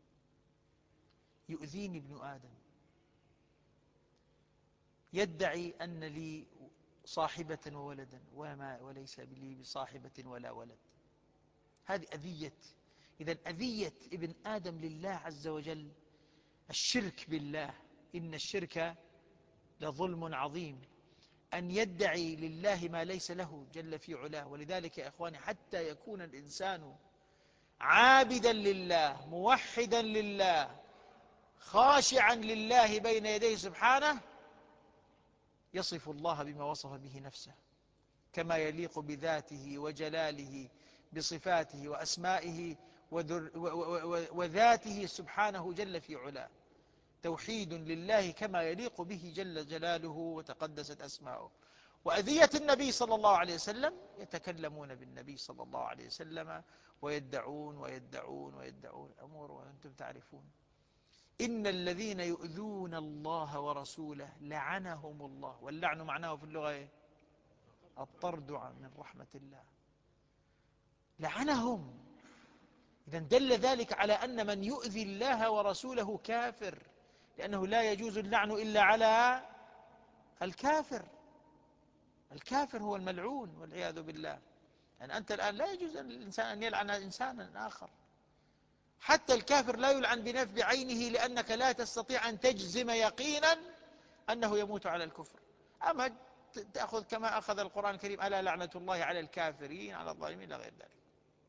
يؤذيني ابن آدم، يدعي أن لي صاحبة وولدا وليس لي بصاحبة ولا ولد. هذه أذية. إذن أذية ابن آدم لله عز وجل الشرك بالله، إن الشرك لظلم عظيم، أن يدعي لله ما ليس له جل في علاه. ولذلك يا إخواني حتى يكون الإنسان عابدا لله، موحدا لله، خاشعا لله بين يديه سبحانه، يصف الله بما وصف به نفسه كما يليق بذاته وجلاله، بصفاته وأسمائه وذاته سبحانه جل في علاه. توحيد لله كما يليق به جل جلاله وتقدست أسماؤه. وأذية النبي صلى الله عليه وسلم، يتكلمون بالنبي صلى الله عليه وسلم ويدعون ويدعون ويدعون أمور وأنتم تعرفون. إن الذين يؤذون الله ورسوله لعنهم الله. واللعن معناه في اللغة إيه؟ الطرد من رحمة الله. لعنهم. إذن دل ذلك على أن من يؤذي الله ورسوله كافر، لأنه لا يجوز اللعن إلا على الكافر. الكافر هو الملعون والعياذ بالله. يعني أنت الآن لا يجوز للإنسان أن يلعن إنسانا آخر، حتى الكافر لا يلعن بعينه، لأنك لا تستطيع أن تجزم يقينا أنه يموت على الكفر. أما تأخذ كما أخذ القرآن الكريم: ألا لعنة الله على الكافرين على الظالمين، لا غير ذلك.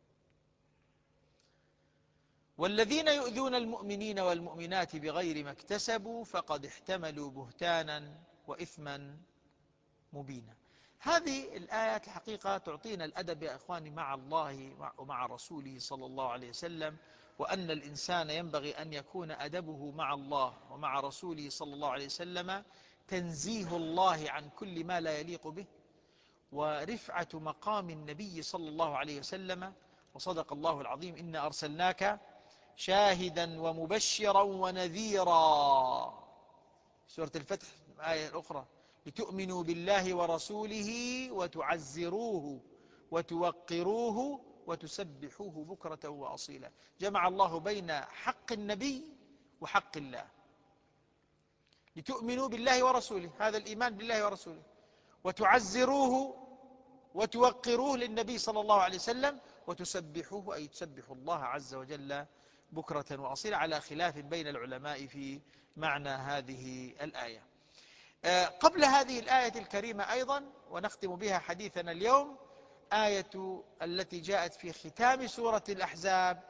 والذين يؤذون المؤمنين والمؤمنات بغير ما اكتسبوا فقد احتملوا بهتانا وإثما مبينا. هذه الآيات الحقيقة تعطينا الأدب يا إخواني مع الله ومع رسوله صلى الله عليه وسلم، وأن الإنسان ينبغي أن يكون أدبه مع الله ومع رسوله صلى الله عليه وسلم تنزيه الله عن كل ما لا يليق به، ورفعة مقام النبي صلى الله عليه وسلم. وصدق الله العظيم: إنا أرسلناك شاهدا ومبشرا ونذيرا. سورة الفتح الآية الأخرى: لتؤمنوا بالله ورسوله وتعزروه وتوقروه وتسبحوه بكرة وأصيلا. جمع الله بين حق النبي وحق الله. لتؤمنوا بالله ورسوله، هذا الإيمان بالله ورسوله، وتعزروه وتوقروه للنبي صلى الله عليه وسلم، وتسبحوه أي تسبحوا الله عز وجل بكرة وأصيلا، على خلاف بين العلماء في معنى هذه الآية. قبل هذه الآية الكريمة أيضا، ونختم بها حديثنا اليوم، آية التي جاءت في ختام سورة الأحزاب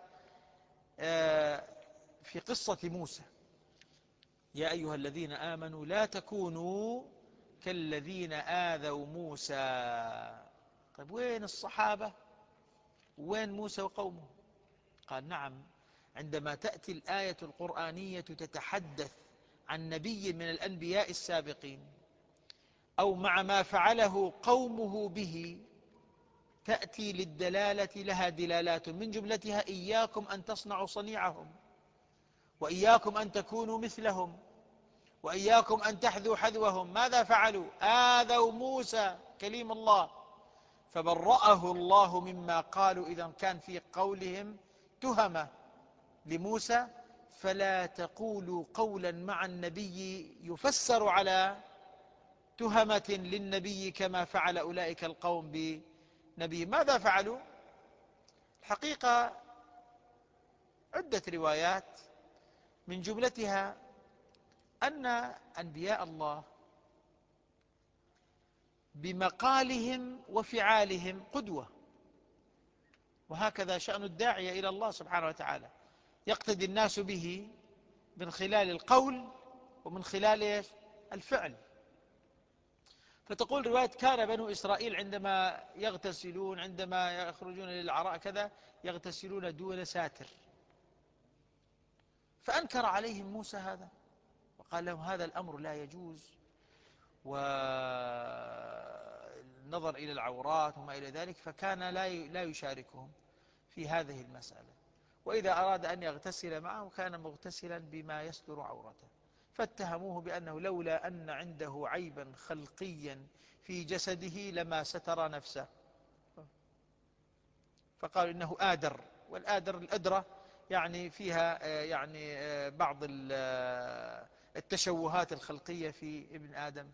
في قصة موسى: يا أيها الذين آمنوا لا تكونوا كالذين آذوا موسى. طيب وين الصحابة؟ وين موسى وقومه؟ قال: نعم، عندما تأتي الآية القرآنية تتحدث عن نبي من الأنبياء السابقين، أو مع ما فعله قومه به، تأتي للدلالة لها دلالات، من جملتها: إياكم أن تصنعوا صنيعهم، وإياكم أن تكونوا مثلهم، وإياكم أن تحذوا حذوهم. ماذا فعلوا؟ آذوا موسى كليم الله فبرأه الله مما قالوا. إذا كان في قولهم تهمة لموسى، فلا تقولوا قولا مع النبي يفسر على تهمة للنبي كما فعل أولئك القوم بنبي. ماذا فعلوا؟ الحقيقة عدة روايات، من جملتها أن أنبياء الله بمقالهم وفعالهم قدوة، وهكذا شأن الداعية إلى الله سبحانه وتعالى، يقتدي الناس به من خلال القول ومن خلال الفعل. فتقول رواية كان بنو إسرائيل عندما يغتسلون، عندما يخرجون للعراء كذا، يغتسلون دون ساتر. فأنكر عليهم موسى هذا وقال لهم هذا الأمر لا يجوز، والنظر إلى العورات وما إلى ذلك، فكان لا يشاركهم في هذه المسألة. وإذا أراد أن يغتسل معه كان مغتسلا بما يستر عورته. فاتهموه بأنه لولا أن عنده عيبا خلقيا في جسده لما ستر نفسه، فقالوا إنه آدر. والآدر الأدرة يعني فيها يعني بعض التشوهات الخلقية في ابن آدم.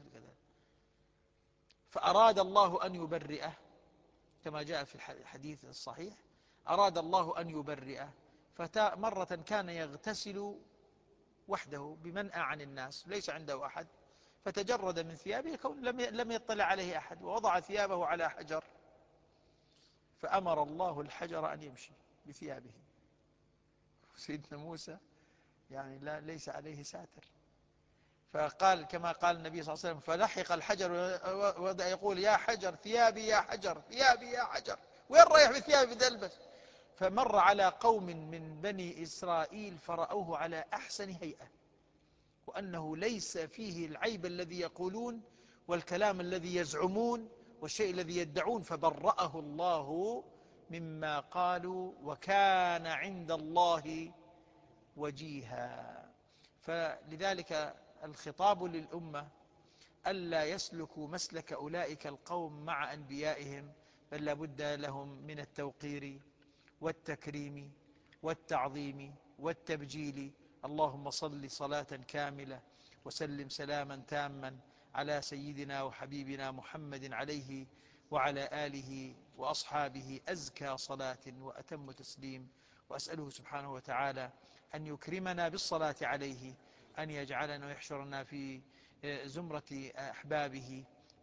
فأراد الله أن يبرئه كما جاء في الحديث الصحيح، أراد الله أن يبرئه. مرة كان يغتسل وحده بمنأى عن الناس، ليس عنده أحد، فتجرد من ثيابه لم يطلع عليه أحد، ووضع ثيابه على حجر، فأمر الله الحجر أن يمشي بثيابه. سيدنا موسى يعني ليس عليه ساتر، فقال كما قال النبي صلى الله عليه وسلم فلحق الحجر وبدأ يقول يا حجر ثيابي يا حجر ثيابي يا حجر، وين رايح بثيابي بدلبس؟ فمر على قوم من بني إسرائيل فرأوه على أحسن هيئة، وأنه ليس فيه العيب الذي يقولون والكلام الذي يزعمون والشيء الذي يدعون، فبرأه الله مما قالوا وكان عند الله وجيها. فلذلك الخطاب للأمة ألا يسلكوا مسلك أولئك القوم مع أنبيائهم، بل لابد لهم من التوقير والتكريم والتعظيم والتبجيل. اللهم صل صلاة كاملة وسلم سلاما تاما على سيدنا وحبيبنا محمد عليه وعلى آله وأصحابه أزكى صلاة وأتم تسليم. وأسأله سبحانه وتعالى أن يكرمنا بالصلاة عليه، أن يجعلنا ويحشرنا في زمرة أحبابه.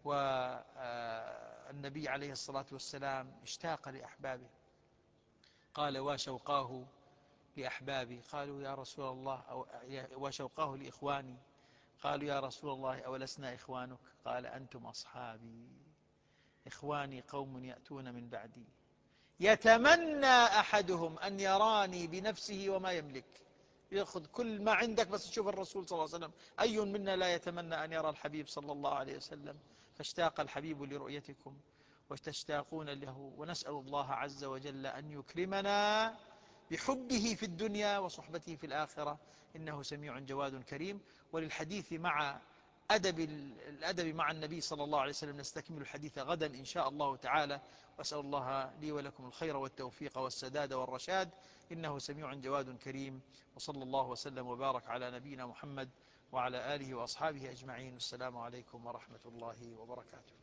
والنبي عليه الصلاة والسلام اشتاق لأحبابه، قال وشوقاه لأحبابي، قالوا يا رسول الله وشوقاه لإخواني، قالوا يا رسول الله أولسنا إخوانك؟ قال أنتم أصحابي، إخواني قوم يأتون من بعدي يتمنى أحدهم أن يراني بنفسه وما يملك. يأخذ كل ما عندك بس تشوف الرسول صلى الله عليه وسلم. أي منا لا يتمنى أن يرى الحبيب صلى الله عليه وسلم؟ فاشتاق الحبيب لرؤيتكم وتشتاقون له، ونسأل الله عز وجل أن يكرمنا بحبه في الدنيا وصحبته في الآخرة، إنه سميع جواد كريم. وللحديث مع الأدب مع النبي صلى الله عليه وسلم نستكمل الحديث غدا إن شاء الله تعالى. وأسأل الله لي ولكم الخير والتوفيق والسداد والرشاد، إنه سميع جواد كريم. وصلى الله وسلم وبارك على نبينا محمد وعلى آله وأصحابه أجمعين. السلام عليكم ورحمة الله وبركاته.